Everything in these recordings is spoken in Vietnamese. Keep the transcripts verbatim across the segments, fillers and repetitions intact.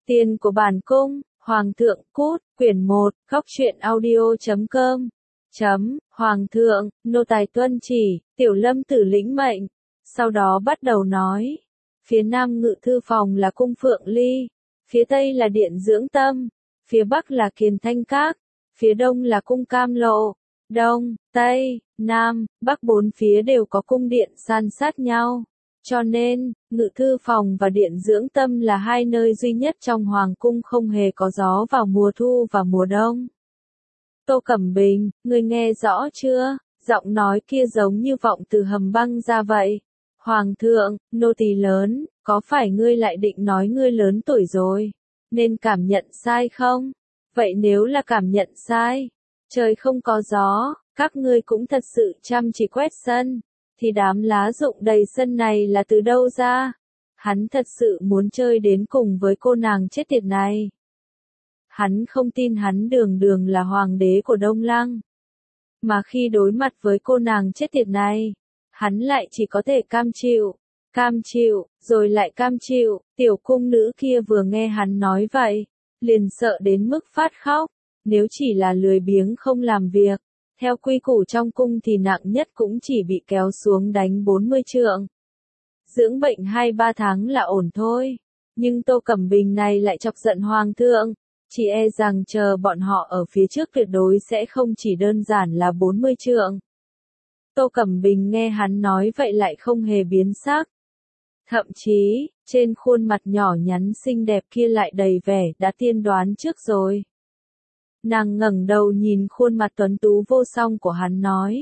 Tiền của bản cung, Hoàng thượng cút, quyển một, góc truyện audio chấm com. Chấm, Hoàng thượng, nô tài tuân chỉ, tiểu lâm tử lĩnh mệnh. Sau đó bắt đầu nói. Phía nam ngự thư phòng là cung Phượng Ly, phía tây là điện Dưỡng Tâm, phía bắc là Kiền Thanh Các, phía đông là cung Cam Lộ. Đông, Tây, Nam, Bắc bốn phía đều có cung điện san sát nhau. Cho nên, ngự thư phòng và điện Dưỡng Tâm là hai nơi duy nhất trong hoàng cung không hề có gió vào mùa thu và mùa đông. Tô Cẩm Bình, ngươi nghe rõ chưa? Giọng nói kia giống như vọng từ hầm băng ra vậy. Hoàng thượng, nô tỳ lớn, có phải ngươi lại định nói ngươi lớn tuổi rồi, nên cảm nhận sai không? Vậy nếu là cảm nhận sai, trời không có gió, các ngươi cũng thật sự chăm chỉ quét sân, thì đám lá rụng đầy sân này là từ đâu ra? Hắn thật sự muốn chơi đến cùng với cô nàng chết tiệt này. Hắn không tin hắn đường đường là hoàng đế của Đông Lăng. Mà khi đối mặt với cô nàng chết tiệt này, hắn lại chỉ có thể cam chịu, cam chịu, rồi lại cam chịu. Tiểu cung nữ kia vừa nghe hắn nói vậy, liền sợ đến mức phát khóc. Nếu chỉ là lười biếng không làm việc, theo quy củ trong cung thì nặng nhất cũng chỉ bị kéo xuống đánh bốn mươi trượng. Dưỡng bệnh hai ba tháng là ổn thôi. Nhưng Tô Cẩm Bình này lại chọc giận hoàng thượng, chỉ e rằng chờ bọn họ ở phía trước tuyệt đối sẽ không chỉ đơn giản là bốn mươi trượng. Tô Cẩm Bình nghe hắn nói vậy lại không hề biến sắc. Thậm chí, trên khuôn mặt nhỏ nhắn xinh đẹp kia lại đầy vẻ đã tiên đoán trước rồi. Nàng ngẩng đầu nhìn khuôn mặt tuấn tú vô song của hắn nói.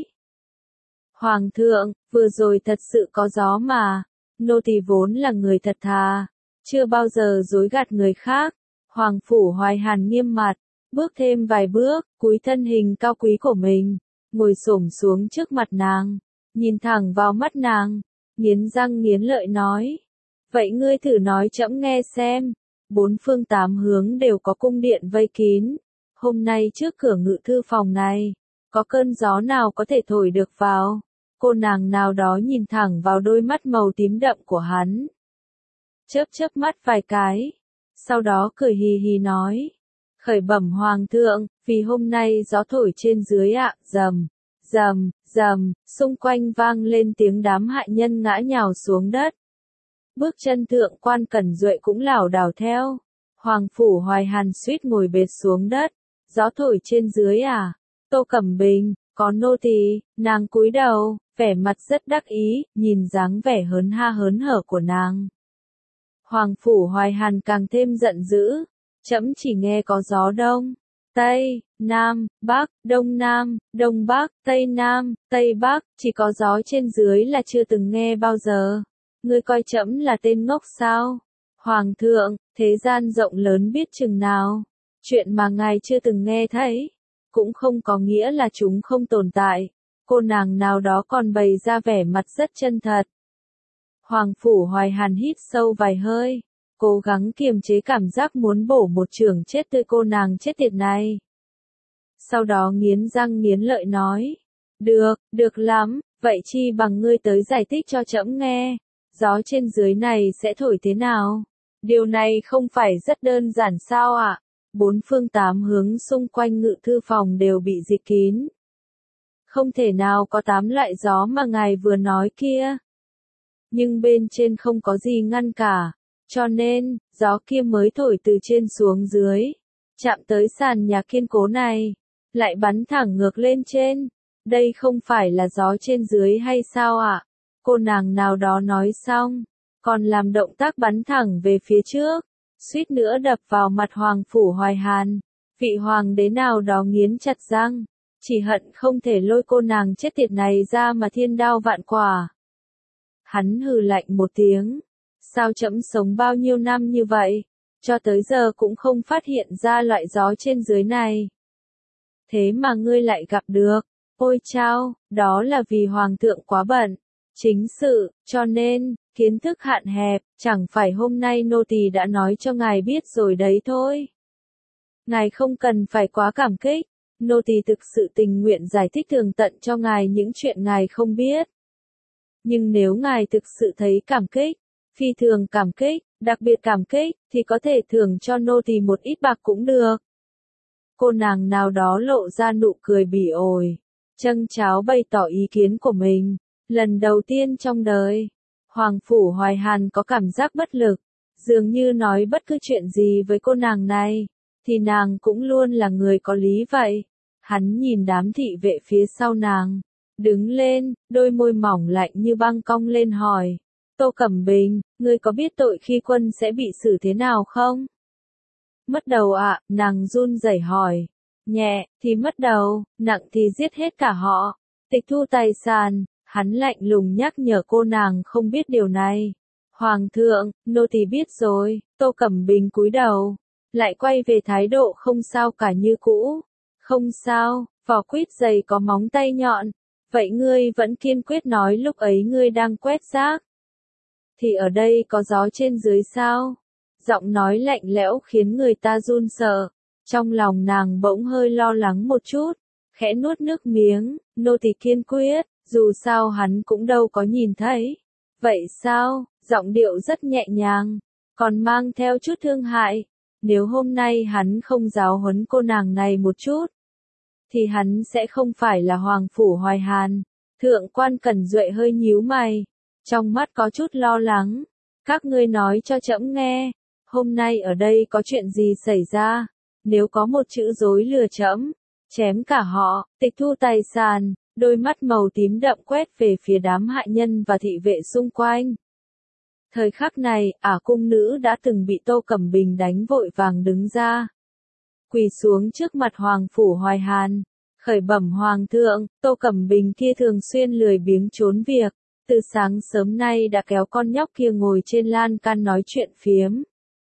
Hoàng thượng, vừa rồi thật sự có gió mà, nô tỳ vốn là người thật thà, chưa bao giờ dối gạt người khác. Hoàng phủ Hoài Hàn nghiêm mặt, bước thêm vài bước, cúi thân hình cao quý của mình, ngồi xổm xuống trước mặt nàng, nhìn thẳng vào mắt nàng, nghiến răng nghiến lợi nói. Vậy ngươi thử nói trẫm nghe xem, bốn phương tám hướng đều có cung điện vây kín. Hôm nay trước cửa ngự thư phòng này, có cơn gió nào có thể thổi được vào? Cô nàng nào đó nhìn thẳng vào đôi mắt màu tím đậm của hắn. Chớp chớp mắt vài cái. Sau đó cười hì hì nói. Khởi bẩm hoàng thượng, vì hôm nay gió thổi trên dưới ạ, rầm, rầm, rầm, xung quanh vang lên tiếng đám hại nhân ngã nhào xuống đất. Bước chân thượng quan Cẩn Duệ cũng lảo đảo theo. Hoàng phủ Hoài Hàn suýt ngồi bệt xuống đất. Gió thổi trên dưới à? Tô Cẩm Bình, có nô tỳ. Nàng cúi đầu, vẻ mặt rất đắc ý, nhìn dáng vẻ hớn ha hớn hở của nàng. Hoàng phủ Hoài Hàn càng thêm giận dữ. Trẫm chỉ nghe có gió đông, tây, nam, bắc, đông nam, đông bắc, tây nam, tây bắc, chỉ có gió trên dưới là chưa từng nghe bao giờ. Ngươi coi trẫm là tên ngốc sao? Hoàng thượng, thế gian rộng lớn biết chừng nào. Chuyện mà ngài chưa từng nghe thấy, cũng không có nghĩa là chúng không tồn tại. Cô nàng nào đó còn bày ra vẻ mặt rất chân thật. Hoàng phủ Hoài Hàn hít sâu vài hơi, cố gắng kiềm chế cảm giác muốn bổ một chưởng chết tươi cô nàng chết tiệt này. Sau đó nghiến răng nghiến lợi nói. Được, được lắm, vậy chi bằng ngươi tới giải thích cho trẫm nghe. Gió trên dưới này sẽ thổi thế nào? Điều này không phải rất đơn giản sao ạ? À? Bốn phương tám hướng xung quanh ngự thư phòng đều bị dịch kín. Không thể nào có tám loại gió mà ngài vừa nói kia. Nhưng bên trên không có gì ngăn cả, cho nên, gió kia mới thổi từ trên xuống dưới, chạm tới sàn nhà kiên cố này, lại bắn thẳng ngược lên trên. Đây không phải là gió trên dưới hay sao ạ? À? Cô nàng nào đó nói xong, còn làm động tác bắn thẳng về phía trước, suýt nữa đập vào mặt Hoàng phủ Hoài Hàn. Vị hoàng đế nào đó nghiến chặt răng, chỉ hận không thể lôi cô nàng chết tiệt này ra mà thiên đao vạn quả. Hắn hừ lạnh một tiếng. Sao trẫm sống bao nhiêu năm như vậy, cho tới giờ cũng không phát hiện ra loại gió trên dưới này. Thế mà ngươi lại gặp được. Ôi chao, đó là vì hoàng thượng quá bận, chính sự, cho nên, kiến thức hạn hẹp, chẳng phải hôm nay nô tỳ đã nói cho ngài biết rồi đấy thôi. Ngài không cần phải quá cảm kích, nô tỳ thực sự tình nguyện giải thích tường tận cho ngài những chuyện ngài không biết. Nhưng nếu ngài thực sự thấy cảm kích, phi thường cảm kích, đặc biệt cảm kích, thì có thể thưởng cho nô tỳ một ít bạc cũng được. Cô nàng nào đó lộ ra nụ cười bỉ ổi, châng cháo bày tỏ ý kiến của mình. Lần đầu tiên trong đời, Hoàng Phủ Hoài Hàn có cảm giác bất lực, dường như nói bất cứ chuyện gì với cô nàng này, thì nàng cũng luôn là người có lý vậy. Hắn nhìn đám thị vệ phía sau nàng, đứng lên, đôi môi mỏng lạnh như băng cong lên hỏi. Tô Cẩm Bình, ngươi có biết tội khi quân sẽ bị xử thế nào không? Mất đầu ạ, à, nàng run rẩy hỏi. Nhẹ, thì mất đầu, nặng thì giết hết cả họ. Tịch thu tài sản, hắn lạnh lùng nhắc nhở cô nàng không biết điều này. Hoàng thượng, nô tỳ biết rồi, Tô Cẩm Bình cúi đầu, lại quay về thái độ không sao cả như cũ. Không sao, vỏ quýt dày có móng tay nhọn. Vậy ngươi vẫn kiên quyết nói lúc ấy ngươi đang quét rác. Thì ở đây có gió trên dưới sao? Giọng nói lạnh lẽo khiến người ta run sợ. Trong lòng nàng bỗng hơi lo lắng một chút, khẽ nuốt nước miếng, nô tỳ kiên quyết, dù sao hắn cũng đâu có nhìn thấy. Vậy sao? Giọng điệu rất nhẹ nhàng, còn mang theo chút thương hại. Nếu hôm nay hắn không giáo huấn cô nàng này một chút, thì hắn sẽ không phải là Hoàng Phủ Hoài Hàn. Thượng quan Cẩn Duệ hơi nhíu mày, trong mắt có chút lo lắng. Các ngươi nói cho trẫm nghe, hôm nay ở đây có chuyện gì xảy ra? Nếu có một chữ dối lừa trẫm, chém cả họ, tịch thu tài sản. Đôi mắt màu tím đậm quét về phía đám hạ nhân và thị vệ xung quanh. Thời khắc này, ả cung nữ đã từng bị Tô Cẩm Bình đánh vội vàng đứng ra, quỳ xuống trước mặt Hoàng Phủ Hoài Hàn, khởi bẩm Hoàng thượng. Tô Cẩm Bình kia thường xuyên lười biếng trốn việc, từ sáng sớm nay đã kéo con nhóc kia ngồi trên lan can nói chuyện phiếm.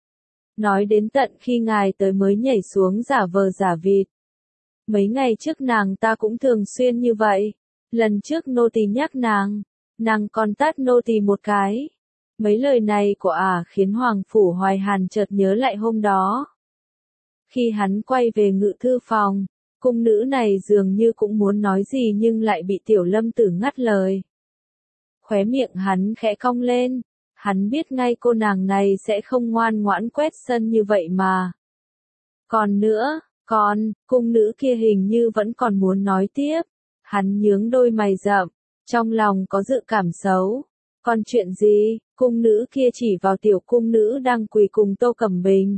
Nói đến tận khi ngài tới mới nhảy xuống giả vờ giả vịt. Mấy ngày trước nàng ta cũng thường xuyên như vậy. Lần trước nô tỳ nhắc nàng, nàng còn tát nô tỳ một cái. Mấy lời này của ả khiến Hoàng Phủ Hoài Hàn chợt nhớ lại hôm đó. Khi hắn quay về ngự thư phòng, cung nữ này dường như cũng muốn nói gì nhưng lại bị Tiểu Lâm Tử ngắt lời. Khóe miệng hắn khẽ cong lên, hắn biết ngay cô nàng này sẽ không ngoan ngoãn quét sân như vậy mà. Còn nữa, còn, cung nữ kia hình như vẫn còn muốn nói tiếp. Hắn nhướng đôi mày rậm, trong lòng có dự cảm xấu. Còn chuyện gì? Cung nữ kia chỉ vào tiểu cung nữ đang quỳ cùng Tô Cẩm Bình.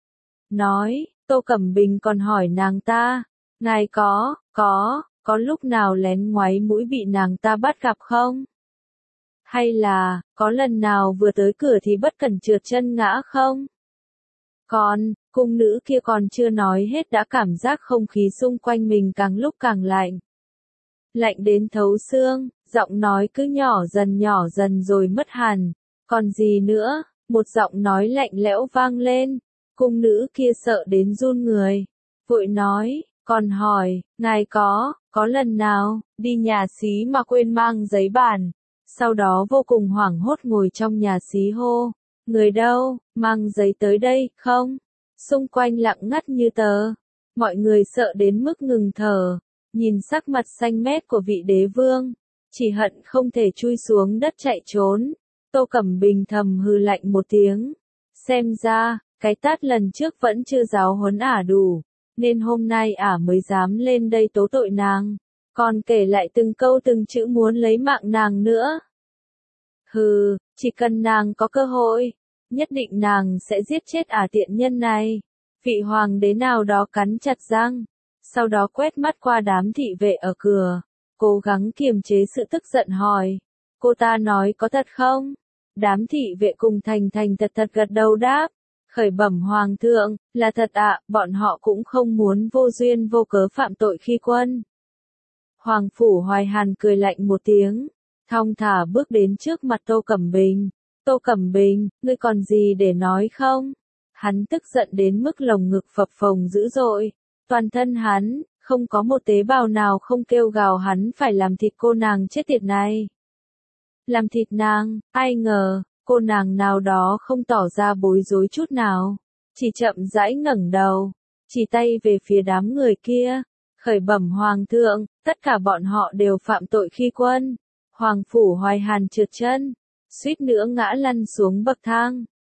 Nói, Tô Cẩm Bình còn hỏi nàng ta, ngài có, có, có lúc nào lén ngoáy mũi bị nàng ta bắt gặp không? Hay là, có lần nào vừa tới cửa thì bất cẩn trượt chân ngã không? Còn, cung nữ kia còn chưa nói hết đã cảm giác không khí xung quanh mình càng lúc càng lạnh. Lạnh đến thấu xương, giọng nói cứ nhỏ dần nhỏ dần rồi mất hẳn. Còn gì nữa? Một giọng nói lạnh lẽo vang lên. Cung nữ kia sợ đến run người. Vội nói, còn hỏi, ngài có, có lần nào, đi nhà xí mà quên mang giấy bản. Sau đó vô cùng hoảng hốt ngồi trong nhà xí hô. Người đâu, mang giấy tới đây, không? Xung quanh lặng ngắt như tờ. Mọi người sợ đến mức ngừng thở. Nhìn sắc mặt xanh mét của vị đế vương, chỉ hận không thể chui xuống đất chạy trốn. Tô Cẩm Bình thầm hừ lạnh một tiếng. Xem ra, cái tát lần trước vẫn chưa giáo huấn ả đủ, nên hôm nay ả mới dám lên đây tố tội nàng, còn kể lại từng câu từng chữ muốn lấy mạng nàng nữa. Hừ, chỉ cần nàng có cơ hội, nhất định nàng sẽ giết chết ả tiện nhân này. Vị hoàng đế nào đó cắn chặt răng, sau đó quét mắt qua đám thị vệ ở cửa, cố gắng kiềm chế sự tức giận hỏi, cô ta nói có thật không? Đám thị vệ cùng thành thành thật thật gật đầu đáp, khởi bẩm Hoàng thượng, là thật ạ, bọn họ cũng không muốn vô duyên vô cớ phạm tội khi quân. Hoàng Phủ Hoài Hàn cười lạnh một tiếng, thong thả bước đến trước mặt Tô Cẩm Bình. Tô Cẩm Bình, ngươi còn gì để nói không? Hắn tức giận đến mức lồng ngực phập phồng dữ dội, toàn thân hắn, không có một tế bào nào không kêu gào hắn phải làm thịt cô nàng chết tiệt này. Làm thịt nàng, ai ngờ, cô nàng nào đó không tỏ ra bối rối chút nào, chỉ chậm rãi ngẩng đầu, chỉ tay về phía đám người kia, khởi bẩm Hoàng thượng, tất cả bọn họ đều phạm tội khi quân. Hoàng Phủ Hoài Hàn trượt chân, suýt nữa ngã lăn xuống bậc thang,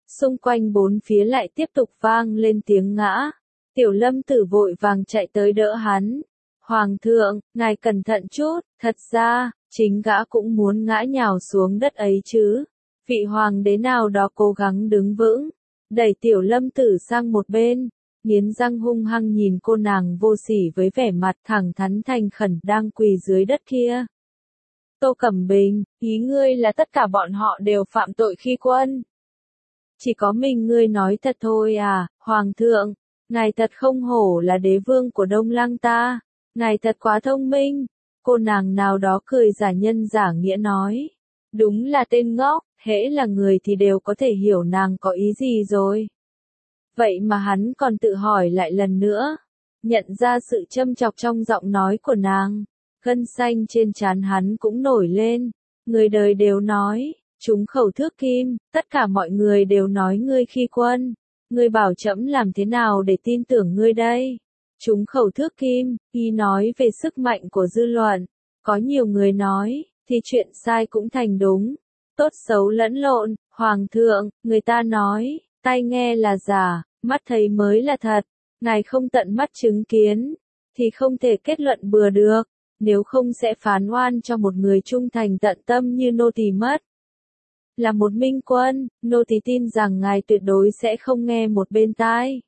Xung quanh bốn phía lại tiếp tục vang lên tiếng ngã. Tiểu Lâm Tử vội vàng chạy tới đỡ hắn. Hoàng thượng, ngài cẩn thận chút, thật ra, chính gã cũng muốn ngã nhào xuống đất ấy chứ. Vị hoàng đế nào đó cố gắng đứng vững, đẩy Tiểu Lâm Tử sang một bên, nghiến răng hung hăng nhìn cô nàng vô sỉ với vẻ mặt thẳng thắn thành khẩn đang quỳ dưới đất kia. Tô Cẩm Bình, ý ngươi là tất cả bọn họ đều phạm tội khi quân? Chỉ có mình ngươi nói thật thôi à, Hoàng thượng, ngài thật không hổ là đế vương của Đông Lăng ta, ngài thật quá thông minh. Cô nàng nào đó cười giả nhân giả nghĩa nói. Đúng là tên ngốc, hễ là người thì đều có thể hiểu nàng có ý gì rồi. Vậy mà hắn còn tự hỏi lại lần nữa, nhận ra sự châm chọc trong giọng nói của nàng, gân xanh trên trán hắn cũng nổi lên. Người đời đều nói, chúng khẩu thước kim, tất cả mọi người đều nói ngươi khi quân, ngươi bảo trẫm làm thế nào để tin tưởng ngươi đây? Chúng khẩu thước kim, y nói về sức mạnh của dư luận, có nhiều người nói, thì chuyện sai cũng thành đúng, tốt xấu lẫn lộn. Hoàng thượng, người ta nói, tai nghe là giả, mắt thấy mới là thật, ngài không tận mắt chứng kiến, thì không thể kết luận bừa được, nếu không sẽ phán oan cho một người trung thành tận tâm như nô tỳ mất. Là một minh quân, nô tỳ tin rằng ngài tuyệt đối sẽ không nghe một bên tai.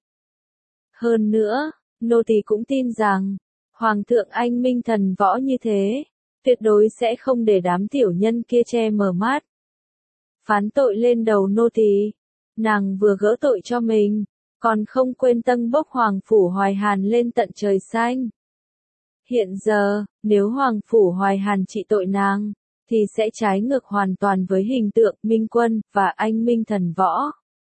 Hơn nữa, nô tỳ cũng tin rằng, Hoàng thượng anh minh thần võ như thế, tuyệt đối sẽ không để đám tiểu nhân kia che mờ mắt. Phán tội lên đầu nô tỳ, nàng vừa gỡ tội cho mình, còn không quên tâng bốc Hoàng Phủ Hoài Hàn lên tận trời xanh. Hiện giờ, nếu Hoàng Phủ Hoài Hàn trị tội nàng, thì sẽ trái ngược hoàn toàn với hình tượng minh quân và anh minh thần võ.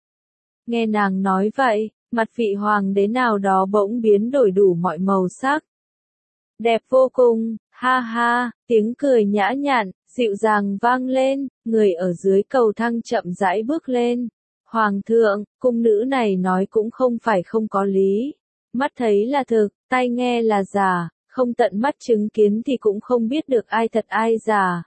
Nghe nàng nói vậy, mặt vị hoàng đế nào đó bỗng biến đổi đủ mọi màu sắc. Đẹp vô cùng, ha ha, tiếng cười nhã nhặn, dịu dàng vang lên, người ở dưới cầu thang chậm rãi bước lên. Hoàng thượng, cung nữ này nói cũng không phải không có lý. Mắt thấy là thực, tai nghe là giả, không tận mắt chứng kiến thì cũng không biết được ai thật ai giả.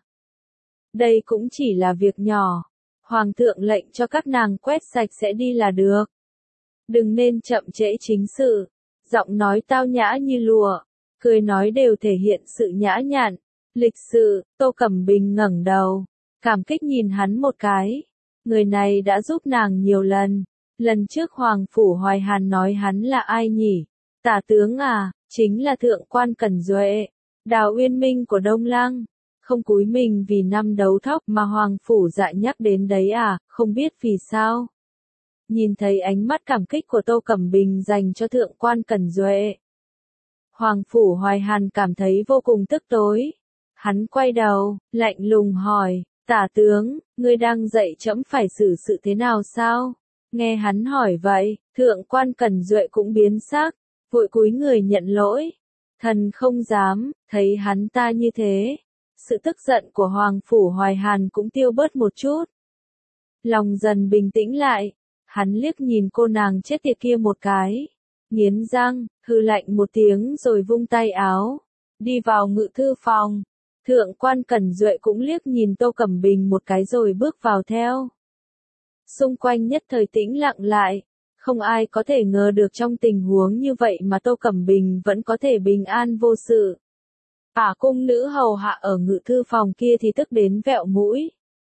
Đây cũng chỉ là việc nhỏ. Hoàng thượng lệnh cho các nàng quét sạch sẽ đi là được. Đừng nên chậm trễ chính sự. Giọng nói tao nhã như lụa, cười nói đều thể hiện sự nhã nhặn, lịch sự. Tô Cẩm Bình ngẩng đầu, cảm kích nhìn hắn một cái. Người này đã giúp nàng nhiều lần. Lần trước Hoàng Phủ Hoài Hàn nói hắn là ai nhỉ? Tả tướng à, chính là thượng quan Cẩn Duệ, Đào Uyên Minh của Đông Lăng. Không cúi mình vì năm đấu thóc mà Hoàng Phủ dạ nhắc đến đấy à, không biết vì sao. Nhìn thấy ánh mắt cảm kích của Tô Cẩm Bình dành cho thượng quan Cẩn Duệ, Hoàng Phủ Hoài Hàn cảm thấy vô cùng tức tối. Hắn quay đầu, lạnh lùng hỏi, tả tướng, ngươi đang dạy trẫm phải xử sự thế nào sao? Nghe hắn hỏi vậy, thượng quan Cẩn Duệ cũng biến sắc, vội cúi người nhận lỗi. Thần không dám, thấy hắn ta như thế. Sự tức giận của Hoàng Phủ Hoài Hàn cũng tiêu bớt một chút. Lòng dần bình tĩnh lại, hắn liếc nhìn cô nàng chết tiệt kia một cái, nghiến răng, hừ lạnh một tiếng rồi vung tay áo, đi vào ngự thư phòng. Thượng quan Cẩn Duệ cũng liếc nhìn Tô Cẩm Bình một cái rồi bước vào theo. Xung quanh nhất thời tĩnh lặng lại, không ai có thể ngờ được trong tình huống như vậy mà Tô Cẩm Bình vẫn có thể bình an vô sự. Ả cung nữ hầu hạ ở ngự thư phòng kia thì tức đến vẹo mũi.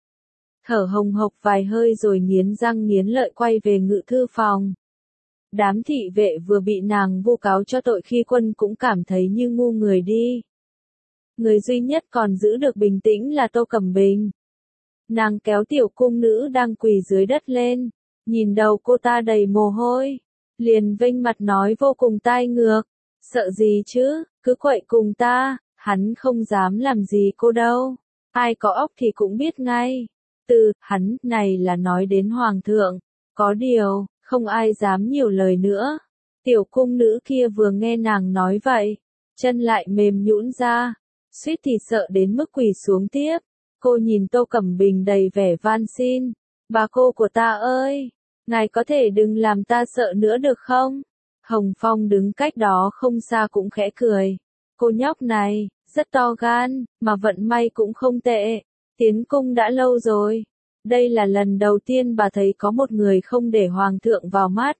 Thở hồng hộc vài hơi rồi nghiến răng nghiến lợi quay về ngự thư phòng. Đám thị vệ vừa bị nàng vu cáo cho tội khi quân cũng cảm thấy như ngu người đi. Người duy nhất còn giữ được bình tĩnh là Tô Cẩm Bình. Nàng kéo tiểu cung nữ đang quỳ dưới đất lên, nhìn đầu cô ta đầy mồ hôi, liền vênh mặt nói vô cùng tai ngược, sợ gì chứ, cứ quậy cùng ta, hắn không dám làm gì cô đâu, ai có óc thì cũng biết ngay. Từ, hắn, này là nói đến Hoàng thượng, có điều, không ai dám nhiều lời nữa. Tiểu cung nữ kia vừa nghe nàng nói vậy, chân lại mềm nhũn ra, suýt thì sợ đến mức quỳ xuống tiếp. Cô nhìn Tô Cẩm Bình đầy vẻ van xin, bà cô của ta ơi, ngài có thể đừng làm ta sợ nữa được không? Hồng Phong đứng cách đó không xa cũng khẽ cười, cô nhóc này, rất to gan, mà vận may cũng không tệ, tiến cung đã lâu rồi, Đây là lần đầu tiên bà thấy có một người không để hoàng thượng vào mắt.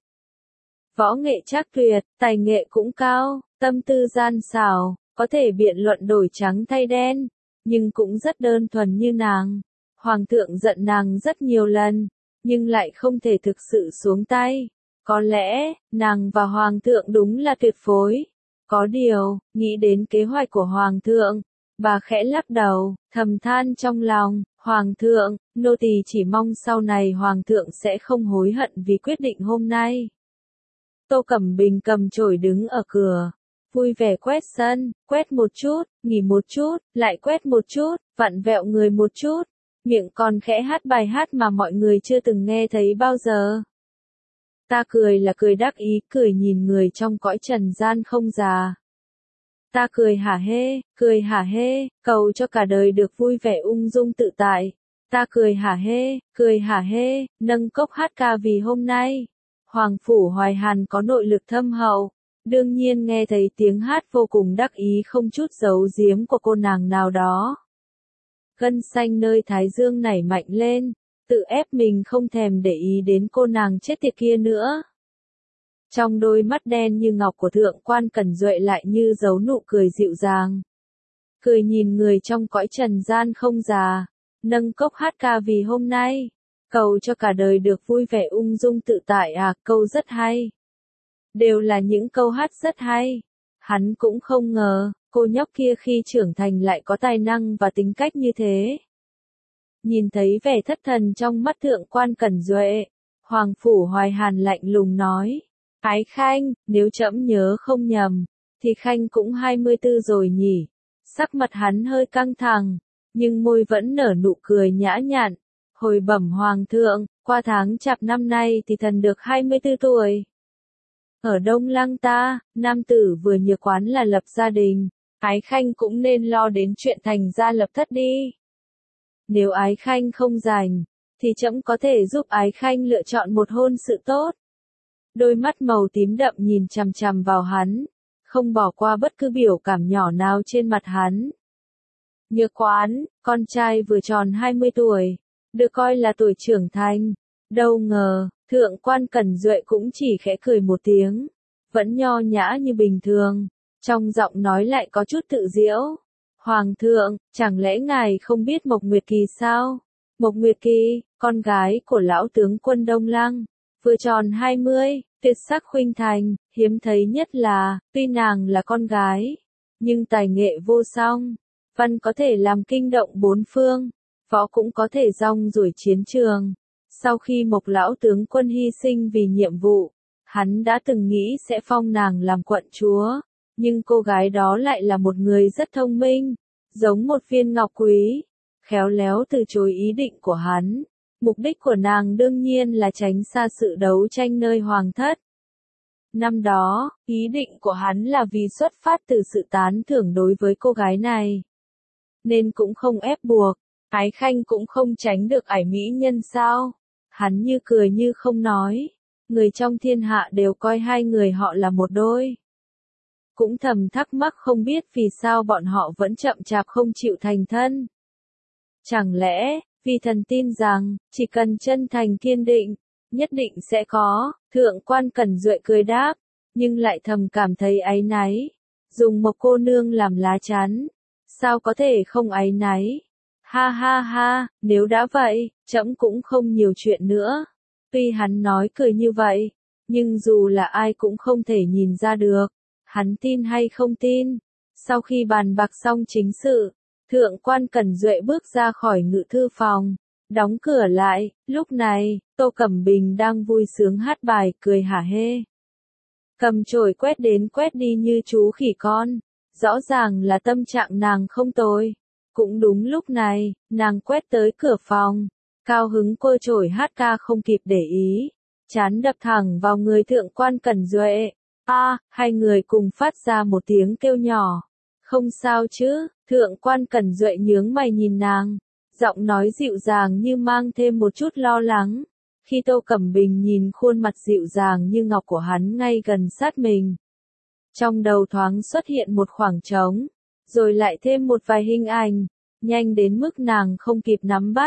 Võ nghệ trác tuyệt, tài nghệ cũng cao, tâm tư gian xảo, có thể biện luận đổi trắng thay đen, nhưng cũng rất đơn thuần như nàng. Hoàng thượng giận nàng rất nhiều lần, nhưng lại không thể thực sự xuống tay. Có lẽ, nàng và hoàng thượng đúng là tuyệt phối. Có điều, nghĩ đến kế hoạch của hoàng thượng, bà khẽ lắc đầu, thầm than trong lòng, hoàng thượng, nô tỳ chỉ mong sau này hoàng thượng sẽ không hối hận vì quyết định hôm nay. Tô Cẩm Bình cầm chổi đứng ở cửa, vui vẻ quét sân, quét một chút, nghỉ một chút, lại quét một chút, vặn vẹo người một chút, miệng còn khẽ hát bài hát mà mọi người chưa từng nghe thấy bao giờ. Ta cười là cười đắc ý, cười nhìn người trong cõi trần gian không già. Ta cười hả hê, cười hả hê, cầu cho cả đời được vui vẻ ung dung tự tại. Ta cười hả hê, cười hả hê, nâng cốc hát ca vì hôm nay. Hoàng phủ Hoài Hàn có nội lực thâm hậu, đương nhiên nghe thấy tiếng hát vô cùng đắc ý không chút giấu giếm của cô nàng nào đó. Gân xanh nơi thái dương nảy mạnh lên, tự ép mình không thèm để ý đến cô nàng chết tiệt kia nữa. Trong đôi mắt đen như ngọc của thượng quan Cẩn Duệ lại như giấu nụ cười dịu dàng. Cười nhìn người trong cõi trần gian không già, nâng cốc hát ca vì hôm nay, cầu cho cả đời được vui vẻ ung dung tự tại à, câu rất hay. Đều là những câu hát rất hay. Hắn cũng không ngờ, cô nhóc kia khi trưởng thành lại có tài năng và tính cách như thế. Nhìn thấy vẻ thất thần trong mắt thượng quan Cẩn Duệ, Hoàng phủ Hoài Hàn lạnh lùng nói. Ái Khanh, nếu trẫm nhớ không nhầm, thì Khanh cũng hai mươi tư rồi nhỉ. Sắc mặt hắn hơi căng thẳng, nhưng môi vẫn nở nụ cười nhã nhặn. Hồi bẩm Hoàng thượng, qua tháng chạp năm nay thì thần được hai mươi tư tuổi. Ở Đông Lăng ta, nam tử vừa nhược quán là lập gia đình, Ái Khanh cũng nên lo đến chuyện thành gia lập thất đi. Nếu Ái Khanh không rảnh, thì trẫm có thể giúp Ái Khanh lựa chọn một hôn sự tốt. Đôi mắt màu tím đậm nhìn chằm chằm vào hắn, không bỏ qua bất cứ biểu cảm nhỏ nào trên mặt hắn. Nhược quán, con trai vừa tròn hai mươi tuổi, được coi là tuổi trưởng thành. Đâu ngờ, thượng quan Cẩn Duệ cũng chỉ khẽ cười một tiếng, vẫn nho nhã như bình thường, trong giọng nói lại có chút tự giễu. Hoàng thượng, chẳng lẽ ngài không biết Mộc Nguyệt Kỳ sao? Mộc Nguyệt Kỳ, con gái của lão tướng quân Đông Lăng, vừa tròn hai mươi, tuyệt sắc khuynh thành, hiếm thấy nhất là, tuy nàng là con gái, nhưng tài nghệ vô song, văn có thể làm kinh động bốn phương, võ cũng có thể rong ruổi chiến trường. Sau khi Mộc lão tướng quân hy sinh vì nhiệm vụ, hắn đã từng nghĩ sẽ phong nàng làm quận chúa, nhưng cô gái đó lại là một người rất thông minh, giống một viên ngọc quý, khéo léo từ chối ý định của hắn. Mục đích của nàng đương nhiên là tránh xa sự đấu tranh nơi hoàng thất. Năm đó, ý định của hắn là vì xuất phát từ sự tán thưởng đối với cô gái này. Nên cũng không ép buộc, Ái Khanh cũng không tránh được ải mỹ nhân sao. Hắn như cười như không nói, người trong thiên hạ đều coi hai người họ là một đôi. Cũng thầm thắc mắc không biết vì sao bọn họ vẫn chậm chạp không chịu thành thân. Chẳng lẽ, vì thần tin rằng, chỉ cần chân thành kiên định, nhất định sẽ có, thượng quan Cẩn Duệ cười đáp, nhưng lại thầm cảm thấy áy náy, dùng Mộc cô nương làm lá chắn, sao có thể không áy náy. Ha ha ha, nếu đã vậy, trẫm cũng không nhiều chuyện nữa. Tuy hắn nói cười như vậy, nhưng dù là ai cũng không thể nhìn ra được, hắn tin hay không tin. Sau khi bàn bạc xong chính sự, thượng quan Cẩn Duệ bước ra khỏi ngự thư phòng, đóng cửa lại, lúc này, Tô Cẩm Bình đang vui sướng hát bài cười hả hê. Cầm chổi quét đến quét đi như chú khỉ con, rõ ràng là tâm trạng nàng không tồi. Cũng đúng lúc này, nàng quét tới cửa phòng, cao hứng quơ chổi hát ca không kịp để ý, chán đập thẳng vào người thượng quan Cẩn Duệ. A, à, hai người cùng phát ra một tiếng kêu nhỏ. Không sao chứ, thượng quan Cẩn Duệ nhướng mày nhìn nàng, giọng nói dịu dàng như mang thêm một chút lo lắng. Khi Tô Cẩm Bình nhìn khuôn mặt dịu dàng như ngọc của hắn ngay gần sát mình, trong đầu thoáng xuất hiện một khoảng trống, rồi lại thêm một vài hình ảnh, nhanh đến mức nàng không kịp nắm bắt,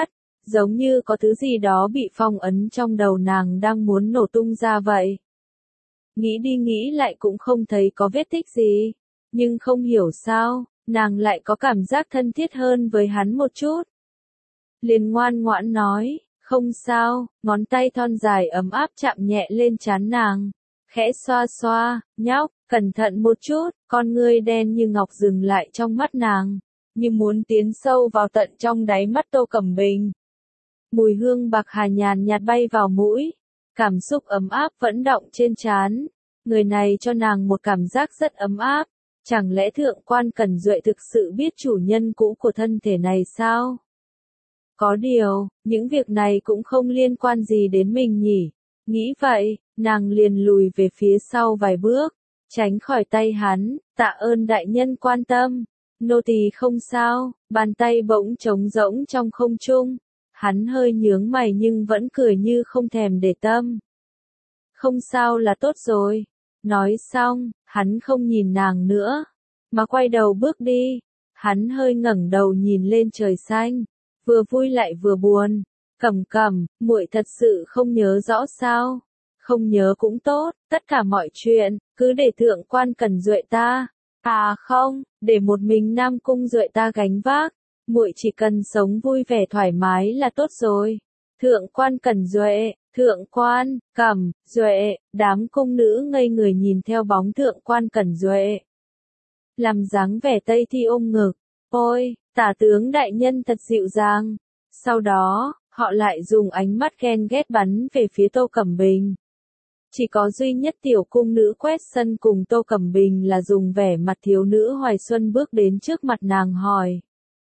giống như có thứ gì đó bị phong ấn trong đầu nàng đang muốn nổ tung ra vậy. Nghĩ đi nghĩ lại cũng không thấy có vết tích gì, nhưng không hiểu sao, nàng lại có cảm giác thân thiết hơn với hắn một chút. Liền ngoan ngoãn nói, không sao, ngón tay thon dài ấm áp chạm nhẹ lên trán nàng, khẽ xoa xoa, nhóc, cẩn thận một chút, con ngươi đen như ngọc dừng lại trong mắt nàng, như muốn tiến sâu vào tận trong đáy mắt Tô Cẩm Bình. Mùi hương bạc hà nhàn nhạt bay vào mũi, cảm xúc ấm áp vẫn đọng trên trán, người này cho nàng một cảm giác rất ấm áp, chẳng lẽ Thượng quan Cẩn Duệ thực sự biết chủ nhân cũ của thân thể này sao? Có điều, những việc này cũng không liên quan gì đến mình nhỉ. Nghĩ vậy, nàng liền lùi về phía sau vài bước, tránh khỏi tay hắn, tạ ơn đại nhân quan tâm. Nô tỳ không sao, bàn tay bỗng trống rỗng trong không trung. Hắn hơi nhướng mày nhưng vẫn cười như không thèm để tâm. Không sao là tốt rồi. Nói xong, hắn không nhìn nàng nữa, mà quay đầu bước đi. Hắn hơi ngẩng đầu nhìn lên trời xanh, vừa vui lại vừa buồn. Cẩm Cẩm, muội thật sự không nhớ rõ sao? Không nhớ cũng tốt, tất cả mọi chuyện, cứ để Thượng quan Cẩn Duệ ta. À không, để một mình Nam Cung Duệ ta gánh vác. Muội chỉ cần sống vui vẻ thoải mái là tốt rồi. Thượng quan Cẩn Duệ, Thượng quan, Cẩm, Duệ, đám cung nữ ngây người nhìn theo bóng Thượng quan Cẩn Duệ. Làm dáng vẻ Tây Thi ôm ngực, ôi, tả tướng đại nhân thật dịu dàng. Sau đó, họ lại dùng ánh mắt ghen ghét bắn về phía Tô Cẩm Bình. Chỉ có duy nhất tiểu cung nữ quét sân cùng Tô Cẩm Bình là dùng vẻ mặt thiếu nữ hoài xuân bước đến trước mặt nàng hỏi.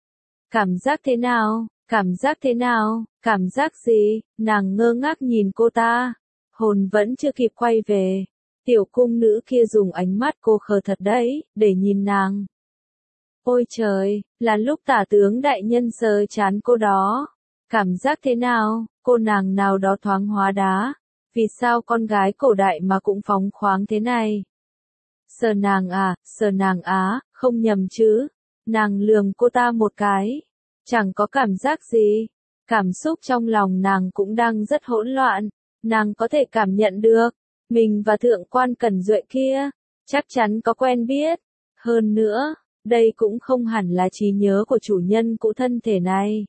Cảm giác thế nào? Cảm giác thế nào? Cảm giác gì? Nàng ngơ ngác nhìn cô ta. Hồn vẫn chưa kịp quay về. Tiểu cung nữ kia dùng ánh mắt cô khờ thật đấy, để nhìn nàng. Ôi trời, là lúc tả tướng đại nhân sờ chán cô đó. Cảm giác thế nào? Cô nàng nào đó thoáng hóa đá. Vì sao con gái cổ đại mà cũng phóng khoáng thế này? Sờ nàng à, sờ nàng á, không nhầm chứ. Nàng lườm cô ta một cái. Chẳng có cảm giác gì. Cảm xúc trong lòng nàng cũng đang rất hỗn loạn. Nàng có thể cảm nhận được. Mình và Thượng quan Cẩn Duệ kia, chắc chắn có quen biết. Hơn nữa, đây cũng không hẳn là trí nhớ của chủ nhân cũ thân thể này.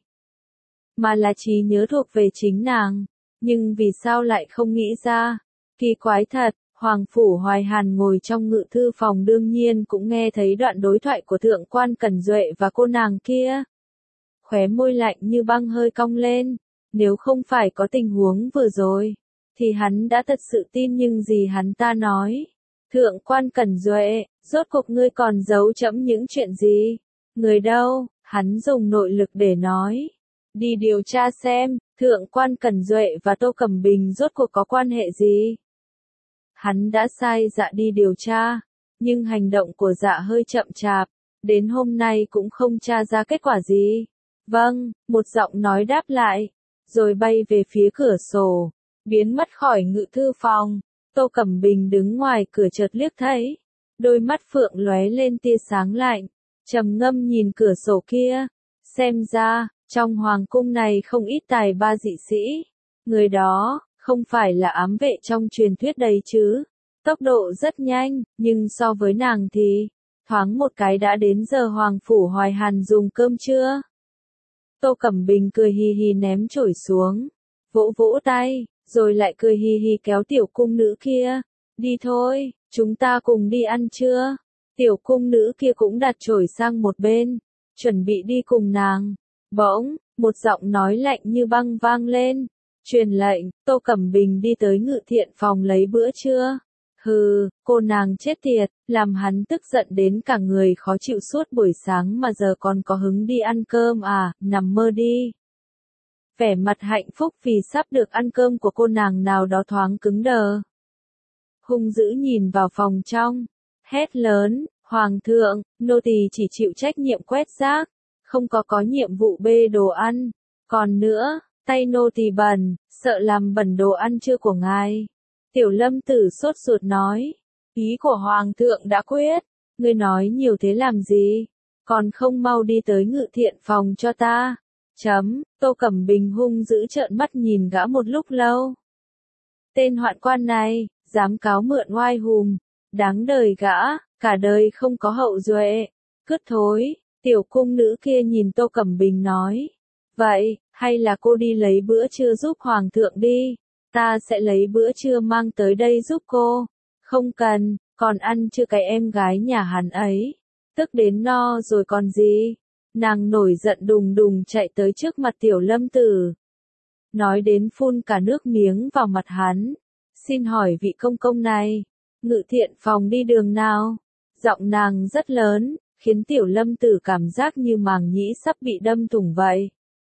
Mà là trí nhớ thuộc về chính nàng. Nhưng vì sao lại không nghĩ ra? Kỳ quái thật, Hoàng Phủ Hoài Hàn ngồi trong ngự thư phòng đương nhiên cũng nghe thấy đoạn đối thoại của Thượng quan Cẩn Duệ và cô nàng kia. Khóe môi lạnh như băng hơi cong lên. Nếu không phải có tình huống vừa rồi, thì hắn đã thật sự tin những gì hắn ta nói. Thượng quan Cẩn Duệ, rốt cuộc ngươi còn giấu trẫm những chuyện gì? Người đâu? Hắn dùng nội lực để nói. Đi điều tra xem, Thượng quan Cẩn Duệ và Tô Cẩm Bình rốt cuộc có quan hệ gì? Hắn đã sai dạ đi điều tra, nhưng hành động của dạ hơi chậm chạp, đến hôm nay cũng không tra ra kết quả gì. Vâng, một giọng nói đáp lại, rồi bay về phía cửa sổ, biến mất khỏi ngự thư phòng. Tô Cẩm Bình đứng ngoài cửa chợt liếc thấy, đôi mắt phượng lóe lên tia sáng lạnh, trầm ngâm nhìn cửa sổ kia, xem ra, trong hoàng cung này không ít tài ba dị sĩ, người đó, không phải là ám vệ trong truyền thuyết đấy chứ, tốc độ rất nhanh, nhưng so với nàng thì, thoáng một cái đã đến giờ Hoàng Phủ Hoài Hàn dùng cơm trưa. Tô Cẩm Bình cười hì hì ném chổi xuống, vỗ vỗ tay, rồi lại cười hì hì kéo tiểu cung nữ kia, đi thôi, chúng ta cùng đi ăn trưa. Tiểu cung nữ kia cũng đặt chổi sang một bên, chuẩn bị đi cùng nàng. Bỗng, một giọng nói lạnh như băng vang lên, truyền lệnh, Tô Cẩm Bình đi tới ngự thiện phòng lấy bữa trưa. Hừ, cô nàng chết tiệt, làm hắn tức giận đến cả người khó chịu suốt buổi sáng mà giờ còn có hứng đi ăn cơm à, nằm mơ đi. Vẻ mặt hạnh phúc vì sắp được ăn cơm của cô nàng nào đó thoáng cứng đờ. Hung dữ nhìn vào phòng trong, hét lớn, Hoàng thượng, nô tỳ chỉ chịu trách nhiệm quét rác, không có có nhiệm vụ bê đồ ăn. Còn nữa, tay nô tỳ bẩn, sợ làm bẩn đồ ăn trưa của ngài. Tiểu Lâm Tử sốt ruột nói, ý của Hoàng thượng đã quyết, ngươi nói nhiều thế làm gì, còn không mau đi tới ngự thiện phòng cho ta. Chấm, Tô Cẩm Bình hung dữ trợn mắt nhìn gã một lúc lâu. Tên hoạn quan này, dám cáo mượn oai hùm, đáng đời gã, cả đời không có hậu duệ, cướp thối. Tiểu cung nữ kia nhìn Tô Cẩm Bình nói, vậy, hay là cô đi lấy bữa trưa giúp hoàng thượng đi, ta sẽ lấy bữa trưa mang tới đây giúp cô. Không cần, còn ăn chưa cái em gái nhà hắn ấy, tức đến no rồi còn gì. Nàng nổi giận đùng đùng chạy tới trước mặt Tiểu Lâm Tử. Nói đến phun cả nước miếng vào mặt hắn. Xin hỏi vị công công này, Ngự Thiện Phòng đi đường nào? Giọng nàng rất lớn, khiến Tiểu Lâm Tử cảm giác như màng nhĩ sắp bị đâm thủng vậy.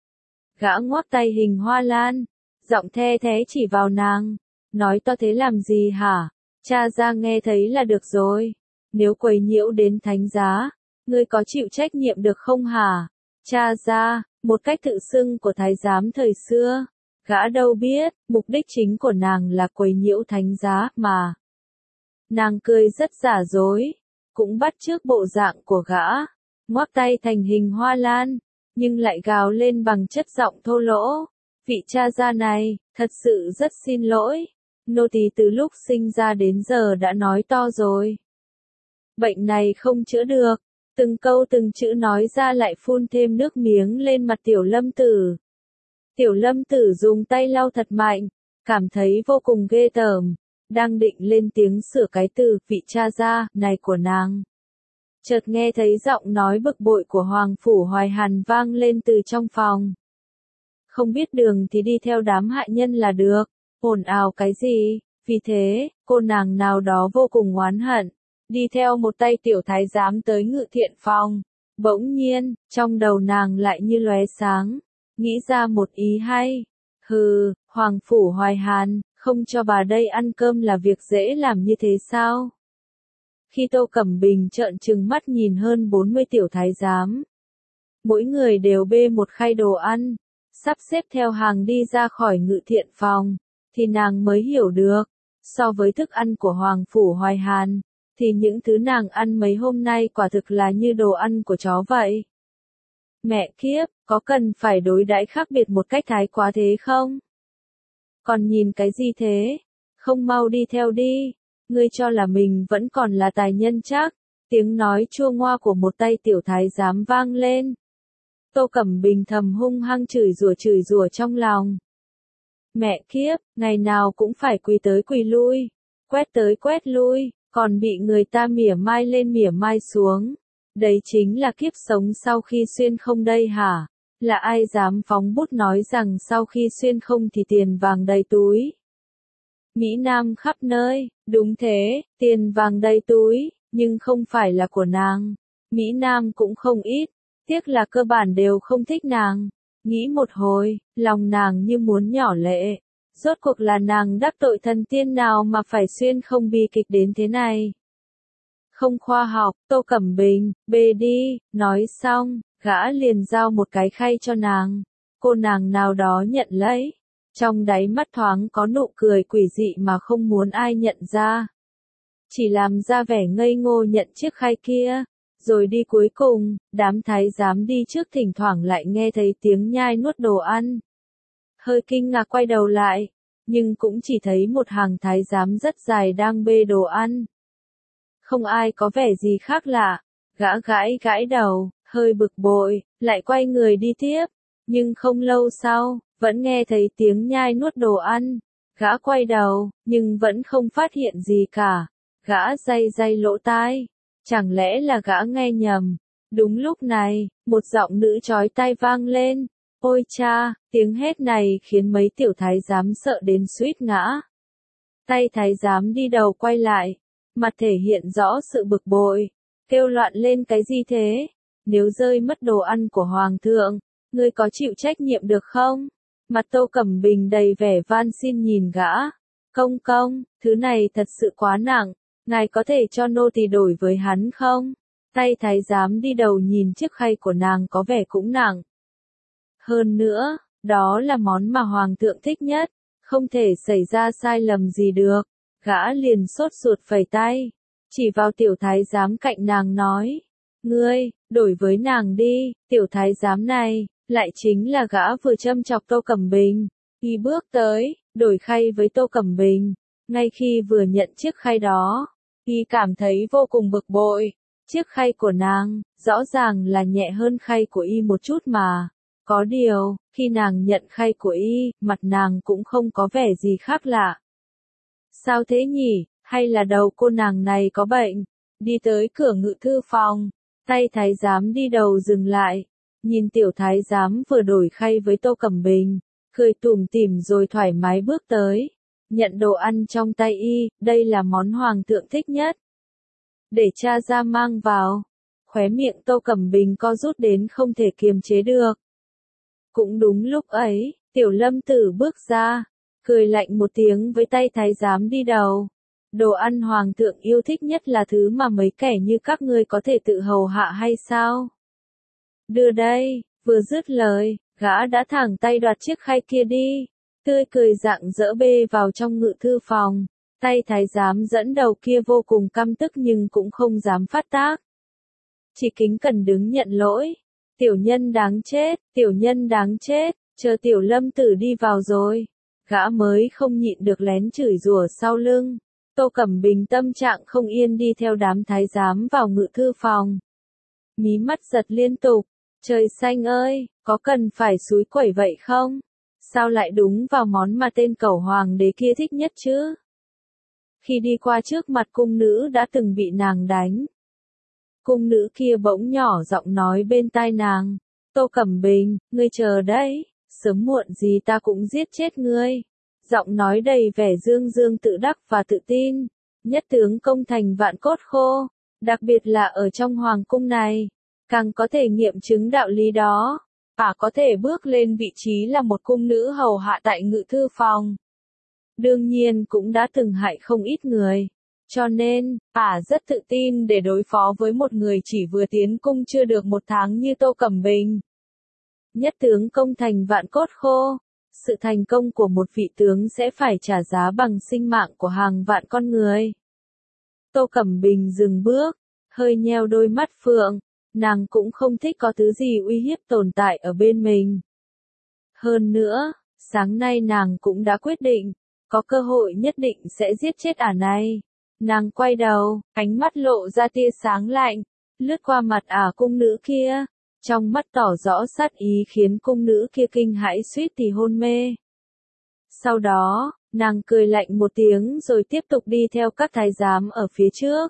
Gã ngoắc tay hình hoa lan, giọng the thế chỉ vào nàng. Nói to thế làm gì hả? Cha ra nghe thấy là được rồi. Nếu quấy nhiễu đến thánh giá, ngươi có chịu trách nhiệm được không hả? Cha ra, một cách tự xưng của thái giám thời xưa. Gã đâu biết, mục đích chính của nàng là quấy nhiễu thánh giá mà. Nàng cười rất giả dối, cũng bắt chước bộ dạng của gã, ngoắc tay thành hình hoa lan, nhưng lại gào lên bằng chất giọng thô lỗ. Vị cha gia này, thật sự rất xin lỗi. Nô tỳ từ lúc sinh ra đến giờ đã nói to rồi. Bệnh này không chữa được. Từng câu từng chữ nói ra lại phun thêm nước miếng lên mặt Tiểu Lâm Tử. Tiểu Lâm Tử dùng tay lau thật mạnh, cảm thấy vô cùng ghê tởm, đang định lên tiếng sửa cái từ vị cha gia này của nàng. Chợt nghe thấy giọng nói bực bội của Hoàng Phủ Hoài Hàn vang lên từ trong phòng. Không biết đường thì đi theo đám hạ nhân là được, ồn ào cái gì, vì thế, cô nàng nào đó vô cùng oán hận. Đi theo một tay tiểu thái giám tới Ngự Thiện Phòng. Bỗng nhiên, trong đầu nàng lại như lóe sáng, nghĩ ra một ý hay. Hừ, Hoàng Phủ Hoài Hàn, không cho bà đây ăn cơm là việc dễ làm như thế sao? Khi Tô Cẩm Bình trợn trừng mắt nhìn hơn bốn mươi tiểu thái giám, mỗi người đều bê một khay đồ ăn, sắp xếp theo hàng đi ra khỏi Ngự Thiện Phòng, thì nàng mới hiểu được, so với thức ăn của Hoàng Phủ Hoài Hàn, thì những thứ nàng ăn mấy hôm nay quả thực là như đồ ăn của chó vậy. Mẹ kiếp, có cần phải đối đãi khác biệt một cách thái quá thế không? Còn nhìn cái gì thế? Không mau đi theo đi. Ngươi cho là mình vẫn còn là tài nhân chắc. Tiếng nói chua ngoa của một tay tiểu thái giám vang lên. Tô Cẩm Bình thầm hung hăng chửi rủa chửi rủa trong lòng. Mẹ kiếp, ngày nào cũng phải quỳ tới quỳ lui, quét tới quét lui, còn bị người ta mỉa mai lên mỉa mai xuống. Đấy chính là kiếp sống sau khi xuyên không đây hả? Là ai dám phóng bút nói rằng sau khi xuyên không thì tiền vàng đầy túi? Mỹ Nam khắp nơi, đúng thế, tiền vàng đầy túi, nhưng không phải là của nàng. Mỹ Nam cũng không ít, tiếc là cơ bản đều không thích nàng. Nghĩ một hồi, lòng nàng như muốn nhỏ lệ. Rốt cuộc là nàng đắc tội thần tiên nào mà phải xuyên không bi kịch đến thế này? Không khoa học, Tô Cẩm Bình, bê đi, nói xong, gã liền giao một cái khay cho nàng. Cô nàng nào đó nhận lấy. Trong đáy mắt thoáng có nụ cười quỷ dị mà không muốn ai nhận ra. Chỉ làm ra vẻ ngây ngô nhận chiếc khay kia. Rồi đi cuối cùng, đám thái giám đi trước thỉnh thoảng lại nghe thấy tiếng nhai nuốt đồ ăn. Hơi kinh ngạc quay đầu lại, nhưng cũng chỉ thấy một hàng thái giám rất dài đang bê đồ ăn. Không ai có vẻ gì khác lạ, gã gãi gãi đầu, hơi bực bội, lại quay người đi tiếp. Nhưng không lâu sau, vẫn nghe thấy tiếng nhai nuốt đồ ăn. Gã quay đầu, nhưng vẫn không phát hiện gì cả. Gã day day lỗ tai. Chẳng lẽ là gã nghe nhầm? Đúng lúc này, một giọng nữ chói tai vang lên. Ôi cha, tiếng hét này khiến mấy tiểu thái giám sợ đến suýt ngã. Tay thái giám đi đầu quay lại, mặt thể hiện rõ sự bực bội, kêu loạn lên cái gì thế? Nếu rơi mất đồ ăn của hoàng thượng, ngươi có chịu trách nhiệm được không? Mặt Tô Cẩm Bình đầy vẻ van xin nhìn gã. Công công, thứ này thật sự quá nặng, ngài có thể cho nô tỳ đổi với hắn không? Tay thái giám đi đầu nhìn chiếc khay của nàng có vẻ cũng nặng. Hơn nữa, đó là món mà hoàng thượng thích nhất, không thể xảy ra sai lầm gì được. Gã liền sốt ruột phẩy tay, chỉ vào tiểu thái giám cạnh nàng nói, ngươi, đổi với nàng đi. Tiểu thái giám này, lại chính là gã vừa châm chọc Tô Cẩm Bình. Y bước tới, đổi khay với Tô Cẩm Bình. Ngay khi vừa nhận chiếc khay đó, Y cảm thấy vô cùng bực bội. Chiếc khay của nàng, rõ ràng là nhẹ hơn khay của Y một chút mà. Có điều, khi nàng nhận khay của Y, mặt nàng cũng không có vẻ gì khác lạ. Sao thế nhỉ, hay là đầu cô nàng này có bệnh? Đi tới cửa ngự thư phòng, tay thái giám đi đầu dừng lại. Nhìn tiểu thái giám vừa đổi khay với Tô Cẩm Bình, cười tủm tỉm rồi thoải mái bước tới. Nhận đồ ăn trong tay Y, đây là món hoàng thượng thích nhất. Để cha ra mang vào. Khóe miệng Tô Cẩm Bình co rút đến không thể kiềm chế được. Cũng đúng lúc ấy, Tiểu Lâm Tử bước ra, cười lạnh một tiếng với tay thái giám đi đầu. Đồ ăn hoàng thượng yêu thích nhất là thứ mà mấy kẻ như các ngươi có thể tự hầu hạ hay sao? Đưa đây, vừa dứt lời, gã đã thẳng tay đoạt chiếc khay kia đi, tươi cười rạng rỡ bê vào trong ngự thư phòng. Tay thái giám dẫn đầu kia vô cùng căm tức nhưng cũng không dám phát tác. Chỉ kính cẩn đứng nhận lỗi. Tiểu nhân đáng chết, tiểu nhân đáng chết, chờ Tiểu Lâm Tử đi vào rồi. Gã mới không nhịn được lén chửi rủa sau lưng. Tô Cẩm Bình tâm trạng không yên đi theo đám thái giám vào ngự thư phòng. Mí mắt giật liên tục. Trời xanh ơi, có cần phải xúi quẩy vậy không? Sao lại đúng vào món mà tên cẩu hoàng đế kia thích nhất chứ? Khi đi qua trước mặt cung nữ đã từng bị nàng đánh. Cung nữ kia bỗng nhỏ giọng nói bên tai nàng. Tô Cẩm Bình, ngươi chờ đấy, sớm muộn gì ta cũng giết chết ngươi. Giọng nói đầy vẻ dương dương tự đắc và tự tin. Nhất tướng công thành vạn cốt khô, đặc biệt là ở trong hoàng cung này, càng có thể nghiệm chứng đạo lý đó. Ả có thể bước lên vị trí là một cung nữ hầu hạ tại ngự thư phòng. Đương nhiên cũng đã từng hại không ít người. Cho nên, Ả rất tự tin để đối phó với một người chỉ vừa tiến cung chưa được một tháng như Tô Cẩm Bình. Nhất tướng công thành vạn cốt khô. Sự thành công của một vị tướng sẽ phải trả giá bằng sinh mạng của hàng vạn con người. Tô Cẩm Bình dừng bước, hơi nheo đôi mắt phượng. Nàng cũng không thích có thứ gì uy hiếp tồn tại ở bên mình. Hơn nữa, sáng nay nàng cũng đã quyết định, có cơ hội nhất định sẽ giết chết Ả này. Nàng quay đầu, ánh mắt lộ ra tia sáng lạnh, lướt qua mặt Ả cung nữ kia. Trong mắt tỏ rõ sát ý khiến cung nữ kia kinh hãi suýt thì hôn mê. Sau đó, nàng cười lạnh một tiếng rồi tiếp tục đi theo các thái giám ở phía trước.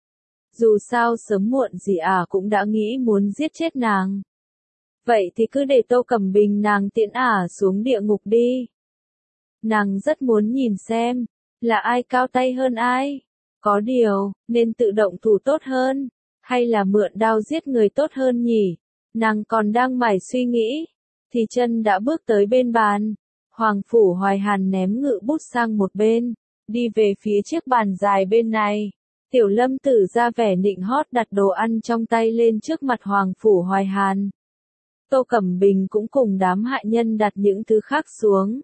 Dù sao sớm muộn gì Ả cũng đã nghĩ muốn giết chết nàng. Vậy thì cứ để Tô Cẩm Bình nàng tiễn Ả xuống địa ngục đi. Nàng rất muốn nhìn xem, là ai cao tay hơn ai. Có điều, nên tự động thủ tốt hơn, hay là mượn đao giết người tốt hơn nhỉ? Nàng còn đang mải suy nghĩ, thì chân đã bước tới bên bàn. Hoàng Phủ Hoài Hàn ném ngự bút sang một bên, đi về phía chiếc bàn dài bên này. Tiểu Lâm Tử ra vẻ nịnh hót đặt đồ ăn trong tay lên trước mặt Hoàng Phủ Hoài Hàn. Tô Cẩm Bình cũng cùng đám hạ nhân đặt những thứ khác xuống.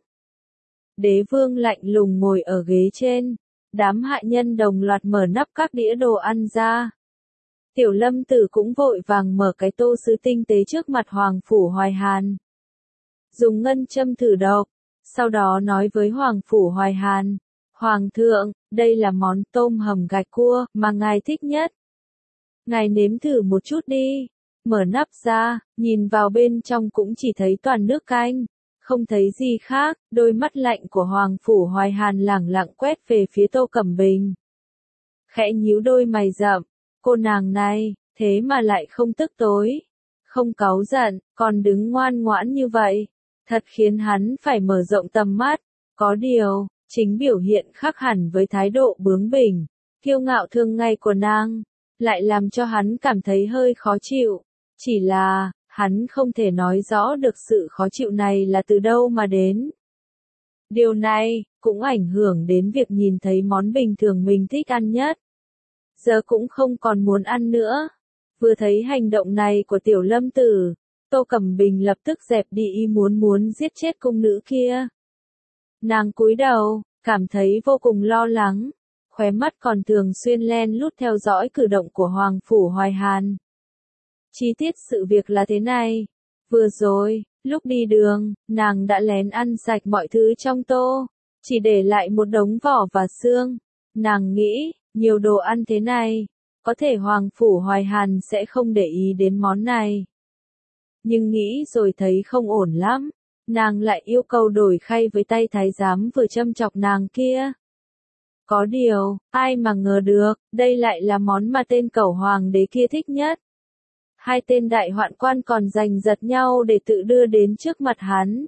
Đế vương lạnh lùng ngồi ở ghế trên. Đám hạ nhân đồng loạt mở nắp các đĩa đồ ăn ra. Tiểu Lâm Tử cũng vội vàng mở cái tô sứ tinh tế trước mặt Hoàng Phủ Hoài Hàn. Dùng ngân châm thử độc, sau đó nói với Hoàng Phủ Hoài Hàn. Hoàng thượng, đây là món tôm hầm gạch cua mà ngài thích nhất. Ngài nếm thử một chút đi. Mở nắp ra, nhìn vào bên trong cũng chỉ thấy toàn nước canh. Không thấy gì khác, đôi mắt lạnh của Hoàng Phủ Hoài Hàn lẳng lặng quét về phía Tô Cẩm Bình. Khẽ nhíu đôi mày rậm, cô nàng này, thế mà lại không tức tối, không cáu giận, còn đứng ngoan ngoãn như vậy. Thật khiến hắn phải mở rộng tầm mắt. Có điều, chính biểu hiện khác hẳn với thái độ bướng bỉnh, kiêu ngạo thường ngày của nàng, lại làm cho hắn cảm thấy hơi khó chịu. Chỉ là, hắn không thể nói rõ được sự khó chịu này là từ đâu mà đến. Điều này, cũng ảnh hưởng đến việc nhìn thấy món bình thường mình thích ăn nhất. Giờ cũng không còn muốn ăn nữa. Vừa thấy hành động này của Tiểu Lâm Tử, Tô Cẩm Bình lập tức dẹp đi ý muốn muốn giết chết cung nữ kia. Nàng cúi đầu, cảm thấy vô cùng lo lắng, khóe mắt còn thường xuyên len lút theo dõi cử động của Hoàng Phủ Hoài Hàn. Chi tiết sự việc là thế này, Vừa rồi, lúc đi đường, nàng đã lén ăn sạch mọi thứ trong tô, chỉ để lại một đống vỏ và xương. Nàng nghĩ, nhiều đồ ăn thế này, có thể Hoàng Phủ Hoài Hàn sẽ không để ý đến món này. Nhưng nghĩ rồi thấy không ổn lắm, nàng lại yêu cầu đổi khay với tay thái giám vừa châm chọc nàng kia. Có điều, ai mà ngờ được, đây lại là món mà tên cẩu hoàng đế kia thích nhất. Hai tên đại hoạn quan còn giành giật nhau để tự đưa đến trước mặt hắn.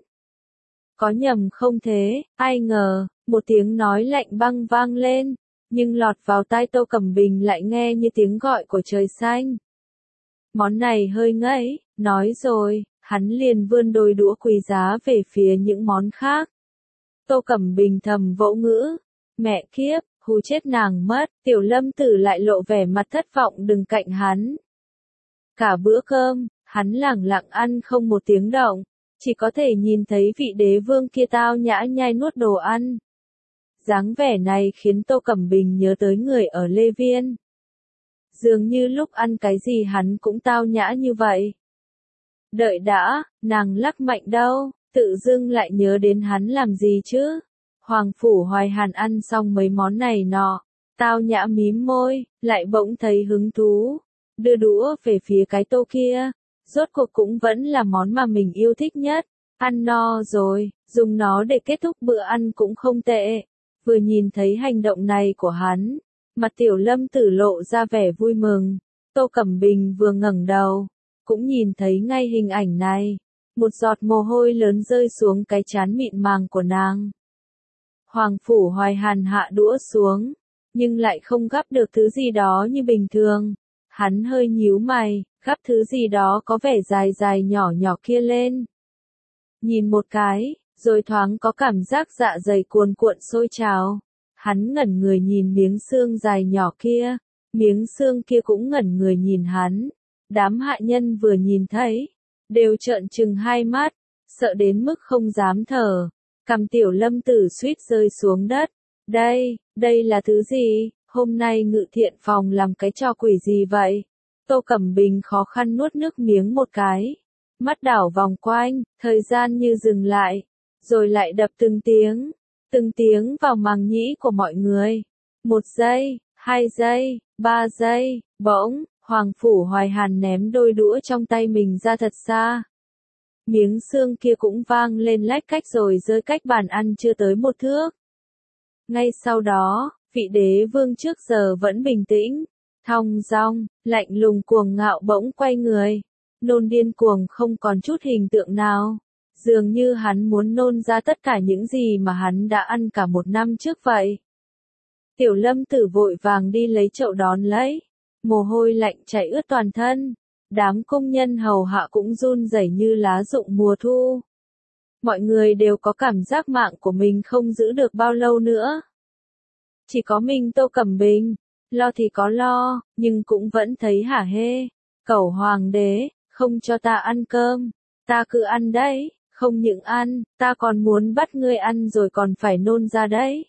Có nhầm không thế, ai ngờ, một tiếng nói lạnh băng vang lên, nhưng lọt vào tai Tô Cẩm Bình lại nghe như tiếng gọi của trời xanh. Món này hơi ngấy, nói rồi, hắn liền vươn đôi đũa quý giá về phía những món khác. Tô Cẩm Bình thầm vỗ ngữ, mẹ kiếp, hù chết nàng mất, Tiểu Lâm Tử lại lộ vẻ mặt thất vọng đứng cạnh hắn. Cả bữa cơm, hắn lẳng lặng ăn không một tiếng động, chỉ có thể nhìn thấy vị đế vương kia tao nhã nhai nuốt đồ ăn. Dáng vẻ này khiến Tô Cẩm Bình nhớ tới người ở Lê Viên. Dường như lúc ăn cái gì hắn cũng tao nhã như vậy. Đợi đã, nàng lắc mạnh đâu, tự dưng lại nhớ đến hắn làm gì chứ? Hoàng Phủ Hoài Hàn ăn xong mấy món này nọ, tao nhã mím môi, lại bỗng thấy hứng thú, đưa đũa về phía cái tô kia, rốt cuộc cũng vẫn là món mà mình yêu thích nhất, ăn no rồi, dùng nó để kết thúc bữa ăn cũng không tệ. Vừa nhìn thấy hành động này của hắn, mặt Tiểu Lâm Tử lộ ra vẻ vui mừng, Tô Cẩm Bình vừa ngẩng đầu, cũng nhìn thấy ngay hình ảnh này, một giọt mồ hôi lớn rơi xuống cái trán mịn màng của nàng. Hoàng Phủ Hoài Hàn hạ đũa xuống, nhưng lại không gắp được thứ gì đó như bình thường. Hắn hơi nhíu mày, gắp thứ gì đó có vẻ dài dài nhỏ nhỏ kia lên. Nhìn một cái, rồi thoáng có cảm giác dạ dày cuồn cuộn sôi trào. Hắn ngẩn người nhìn miếng xương dài nhỏ kia, miếng xương kia cũng ngẩn người nhìn hắn. Đám hạ nhân vừa nhìn thấy, đều trợn trừng hai mắt, sợ đến mức không dám thở. Cằm Tiểu Lâm Tử suýt rơi xuống đất. Đây, đây là thứ gì? Hôm nay Ngự Thiện Phòng làm cái trò quỷ gì vậy? Tô Cẩm Bình khó khăn nuốt nước miếng một cái. Mắt đảo vòng quanh, thời gian như dừng lại, rồi lại đập từng tiếng, từng tiếng vào màng nhĩ của mọi người. Một giây, hai giây, ba giây, bỗng, Hoàng Phủ Hoài Hàn ném đôi đũa trong tay mình ra thật xa. Miếng xương kia cũng vang lên lách cách rồi rơi cách bàn ăn chưa tới một thước. Ngay sau đó, vị đế vương trước giờ vẫn bình tĩnh, thong dong, lạnh lùng cuồng ngạo bỗng quay người, nôn điên cuồng không còn chút hình tượng nào. Dường như hắn muốn nôn ra tất cả những gì mà hắn đã ăn cả một năm trước vậy. Tiểu Lâm Tử vội vàng đi lấy chậu đón lấy, mồ hôi lạnh chảy ướt toàn thân. Đám công nhân hầu hạ cũng run rẩy như lá rụng mùa thu. Mọi người đều có cảm giác mạng của mình không giữ được bao lâu nữa. Chỉ có mình Tô Cẩm Bình, lo thì có lo, nhưng cũng vẫn thấy hả hê. Cẩu hoàng đế, không cho ta ăn cơm, ta cứ ăn đấy, không những ăn, ta còn muốn bắt ngươi ăn rồi còn phải nôn ra đấy.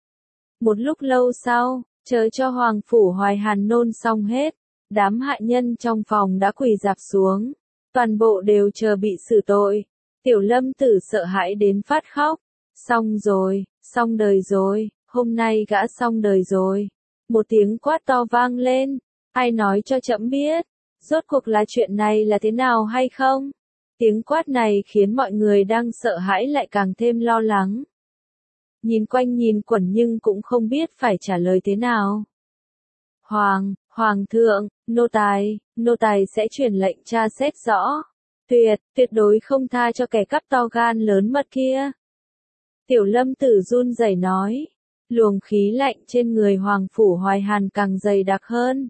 Một lúc lâu sau, chờ cho Hoàng Phủ Hoài Hàn nôn xong hết. Đám hạ nhân trong phòng đã quỳ rạp xuống, toàn bộ đều chờ bị xử tội. Tiểu Lâm Tử sợ hãi đến phát khóc. Xong rồi, xong đời rồi, hôm nay gã xong đời rồi. Một tiếng quát to vang lên, ai nói cho trẫm biết, rốt cuộc là chuyện này là thế nào hay không? Tiếng quát này khiến mọi người đang sợ hãi lại càng thêm lo lắng. Nhìn quanh nhìn quẩn nhưng cũng không biết phải trả lời thế nào. Hoàng, Hoàng thượng, nô tài, nô tài sẽ truyền lệnh tra xét rõ. Tuyệt, tuyệt đối không tha cho kẻ cắp to gan lớn mật kia. Tiểu Lâm Tử run rẩy nói. Luồng khí lạnh trên người Hoàng Phủ Hoài Hàn càng dày đặc hơn.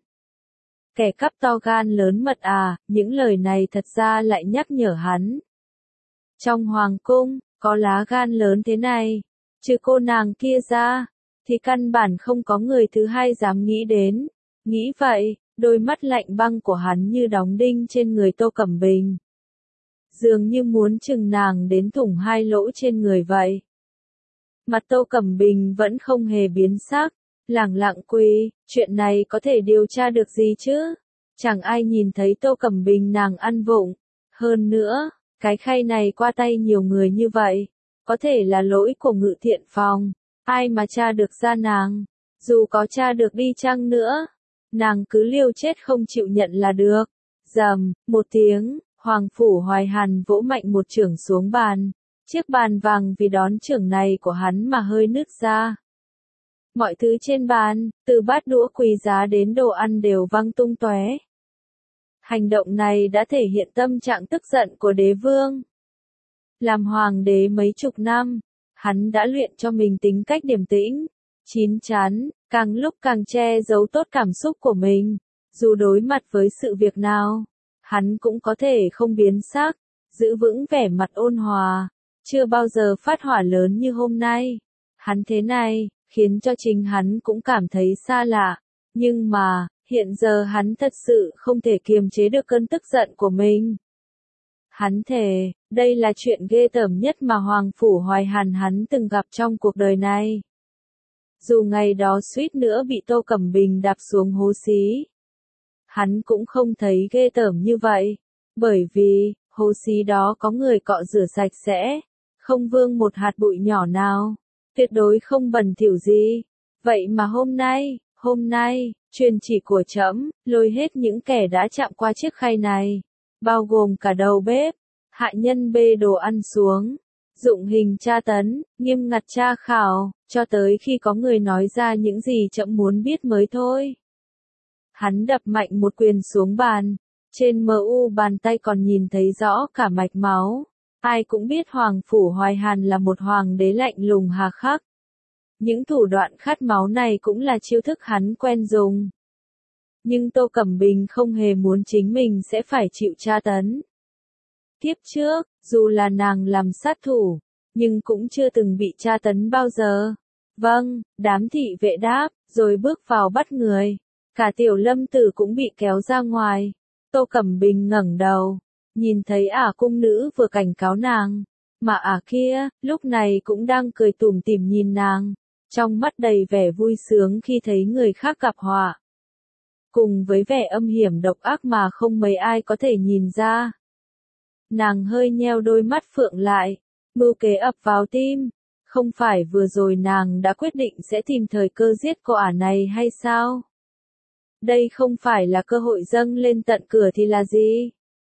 Kẻ cắp to gan lớn mật à, những lời này thật ra lại nhắc nhở hắn. Trong Hoàng cung, có lá gan lớn thế này, trừ cô nàng kia ra, thì căn bản không có người thứ hai dám nghĩ đến. Nghĩ vậy, đôi mắt lạnh băng của hắn như đóng đinh trên người Tô Cẩm Bình. Dường như muốn chừng nàng đến thủng hai lỗ trên người vậy. Mặt Tô Cẩm Bình vẫn không hề biến sắc, lẳng lặng quỳ, chuyện này có thể điều tra được gì chứ? Chẳng ai nhìn thấy Tô Cẩm Bình nàng ăn vụng, Hơn nữa, cái khay này qua tay nhiều người như vậy, có thể là lỗi của Ngự Thiện Phòng, ai mà tra được ra nàng, dù có tra được đi chăng nữa, nàng cứ liều chết không chịu nhận là được. Rầm, một tiếng, Hoàng Phủ Hoài Hàn vỗ mạnh một chưởng xuống bàn, chiếc bàn vàng vì đón chưởng này của hắn mà hơi nứt ra. Mọi thứ trên bàn, từ bát đũa quý giá đến đồ ăn đều văng tung tóe. Hành động này đã thể hiện tâm trạng tức giận của đế vương. Làm hoàng đế mấy chục năm, hắn đã luyện cho mình tính cách điềm tĩnh, chín chắn, càng lúc càng che giấu tốt cảm xúc của mình. Dù đối mặt với sự việc nào, hắn cũng có thể không biến sắc, giữ vững vẻ mặt ôn hòa, chưa bao giờ phát hỏa lớn như hôm nay. Hắn thế này, khiến cho chính hắn cũng cảm thấy xa lạ, nhưng mà, hiện giờ hắn thật sự không thể kiềm chế được cơn tức giận của mình. Hắn thề, đây là chuyện ghê tởm nhất mà Hoàng Phủ Hoài Hàn hắn từng gặp trong cuộc đời này. Dù ngày đó suýt nữa bị Tô Cẩm Bình đạp xuống hố xí, hắn cũng không thấy ghê tởm như vậy, bởi vì, hố xí đó có người cọ rửa sạch sẽ, không vương một hạt bụi nhỏ nào, tuyệt đối không bẩn thỉu gì. Vậy mà hôm nay, hôm nay, truyền chỉ của trẫm, lôi hết những kẻ đã chạm qua chiếc khay này, bao gồm cả đầu bếp, hạ nhân bê đồ ăn xuống, dụng hình tra tấn, nghiêm ngặt tra khảo, cho tới khi có người nói ra những gì trẫm muốn biết mới thôi. Hắn đập mạnh một quyền xuống bàn, trên mờ u bàn tay còn nhìn thấy rõ cả mạch máu. Ai cũng biết Hoàng Phủ Hoài Hàn là một hoàng đế lạnh lùng hà khắc. Những thủ đoạn khát máu này cũng là chiêu thức hắn quen dùng. Nhưng Tô Cẩm Bình không hề muốn chính mình sẽ phải chịu tra tấn. Kiếp trước, dù là nàng làm sát thủ, nhưng cũng chưa từng bị tra tấn bao giờ. Vâng, đám thị vệ đáp, rồi bước vào bắt người. Cả Tiểu Lâm Tử cũng bị kéo ra ngoài. Tô Cẩm Bình ngẩng đầu, nhìn thấy ả cung nữ vừa cảnh cáo nàng, mà ả kia, lúc này cũng đang cười tủm tỉm nhìn nàng, trong mắt đầy vẻ vui sướng khi thấy người khác gặp họa. Cùng với vẻ âm hiểm độc ác mà không mấy ai có thể nhìn ra. Nàng hơi nheo đôi mắt phượng lại, mưu kế ập vào tim. Không phải vừa rồi nàng đã quyết định sẽ tìm thời cơ giết cô ả này hay sao? Đây không phải là cơ hội dâng lên tận cửa thì là gì?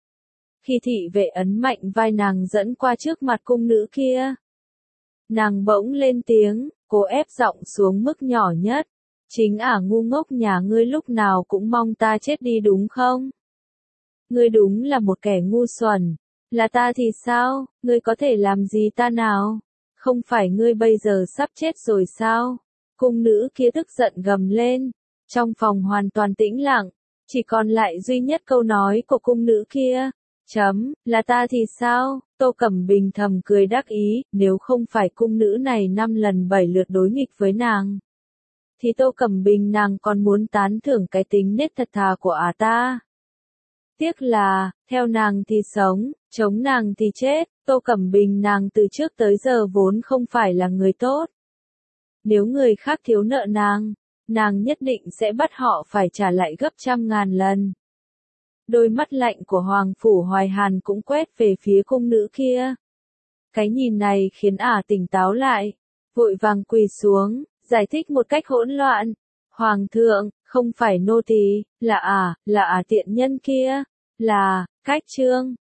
Khi thị vệ ấn mạnh vai nàng dẫn qua trước mặt cung nữ kia, nàng bỗng lên tiếng, cố ép giọng xuống mức nhỏ nhất. Chính ả ngu ngốc nhà ngươi lúc nào cũng mong ta chết đi đúng không? Ngươi đúng là một kẻ ngu xuẩn. Là ta thì sao, ngươi có thể làm gì ta nào? Không phải ngươi bây giờ sắp chết rồi sao? Cung nữ kia tức giận gầm lên. Trong phòng hoàn toàn tĩnh lặng, chỉ còn lại duy nhất câu nói của cung nữ kia. Chấm, là ta thì sao? Tô Cẩm Bình thầm cười đắc ý, nếu không phải cung nữ này năm lần bảy lượt đối nghịch với nàng, thì Tô Cẩm Bình nàng còn muốn tán thưởng cái tính nết thật thà của ả ta. Tiếc là, theo nàng thì sống, chống nàng thì chết, Tô Cẩm Bình nàng từ trước tới giờ vốn không phải là người tốt. Nếu người khác thiếu nợ nàng, nàng nhất định sẽ bắt họ phải trả lại gấp trăm ngàn lần. Đôi mắt lạnh của Hoàng Phủ Hoài Hàn cũng quét về phía cung nữ kia. Cái nhìn này khiến ả tỉnh táo lại, vội vàng quỳ xuống, giải thích một cách hỗn loạn. Hoàng thượng, không phải nô tỳ, là ả, là ả tiện nhân kia, là, Cách Trương.